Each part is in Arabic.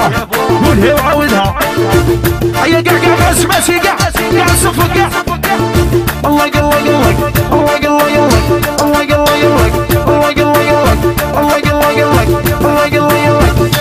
قولها وعاودها. هيا قاع اسماسي قاع صفق قاع. الله قلك الله قلك الله قلك الله قلك الله قلك الله قلك.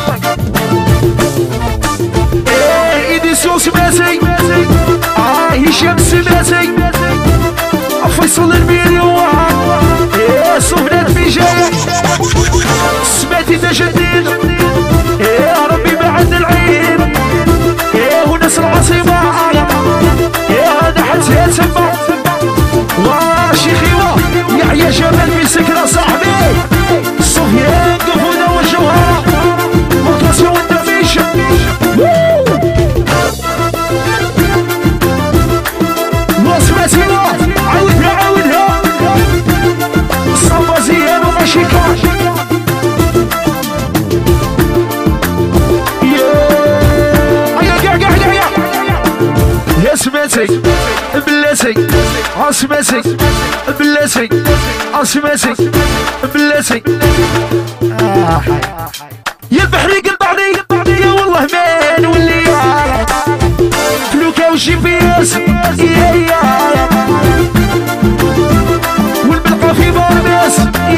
ايدي سوس ماسي هشام السماسي فيصل المليون صفنات في جاية سمعتي تجديد يا ربي بعد العين وناس العاصمة يا هذا حتى تسمى وشيخي يحيى جمال في سكرة صاحبي سفيان قفوده والجوهرة مطلسة والدفيش. واسمعتي عاودها الصفا زيان وماشي كاش. سمعتي بلاتي سمعتي بلاتي سمعتي بلاتي يا البحري قل بعضي يا والله ما نولي فلوكا وجي بي اس والبلقى في باربيس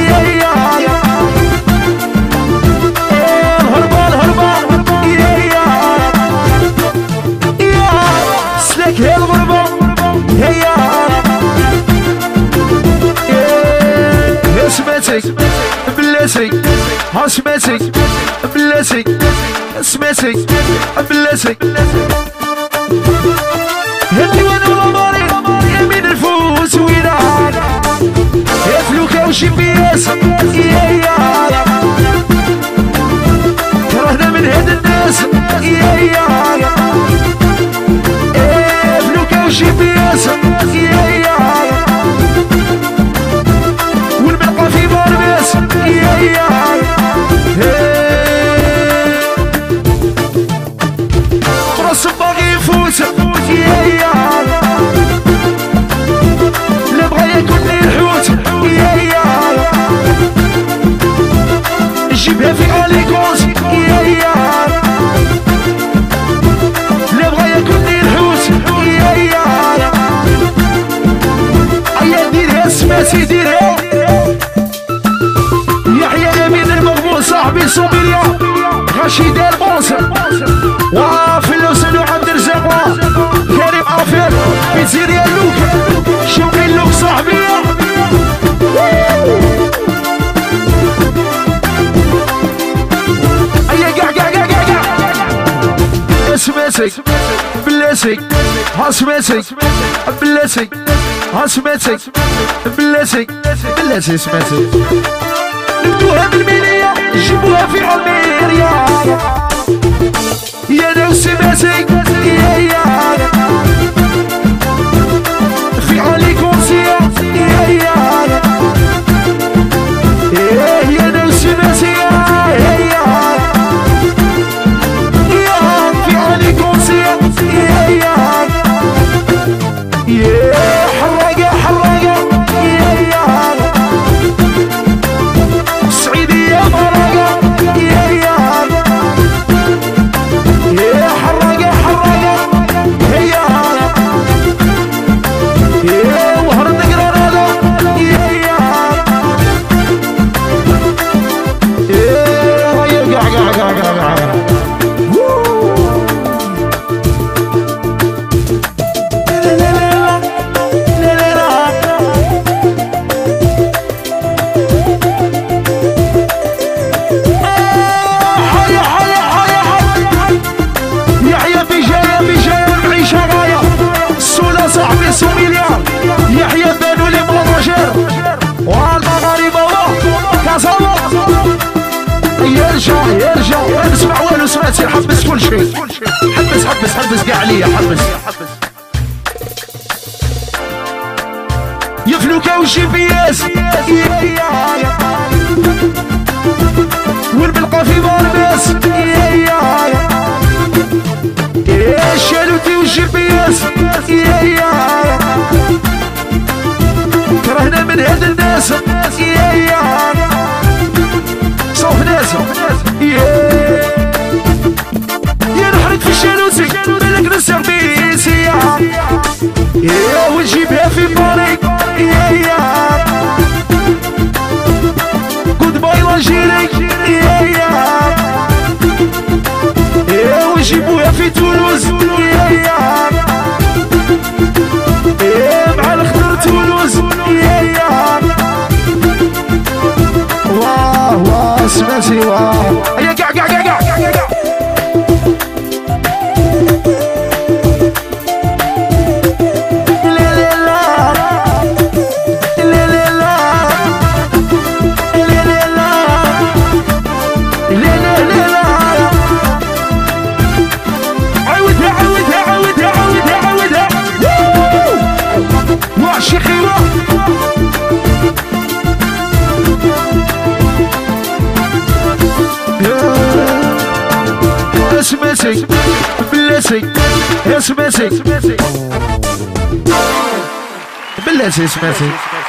هي الغربة هي سمعتي بلاتي سمعتي بلاتي سمعتي بلاتي الديوان والماري يمين الفوز وينان يا فلوكا وجي بي اس كرهنا من هاد الناس جي بي اس والبلقى في باربيس راس باغي يفوت لا بغا ياكل لي الحوت جيبها في اليكوز لا بغا ياكل لي الحوت سمعتي ديرها يحيى يمين المغبون صاحبي صوبيليا غاشي دار بونسر وفلوس وعبد الرزاق كريم عافير بيتزيريا اللوك شوقي اللوك صاحبي ايا قاع سمعتي بلاتي سمعتي بلاتي سمعتي بلاتي سمعتي نبدوها بالميلية جيبوها في عميريا يا لو سمعتي في علي كونسيا يا لو سمعتي في علي كونسيا يرجع نسمع والو سمعتي حبس كل شيء حبس قاع عليا حبس يفلوكا وجي بي اس والبلقى في باربيس شالوتي وجي بي اس كرهنا من هاد الناس صوف ناس اسمتي هيا قاع قاع قاع قاع قاع قاع اسمتي بلاتي اسمتي بلاتي اسمتي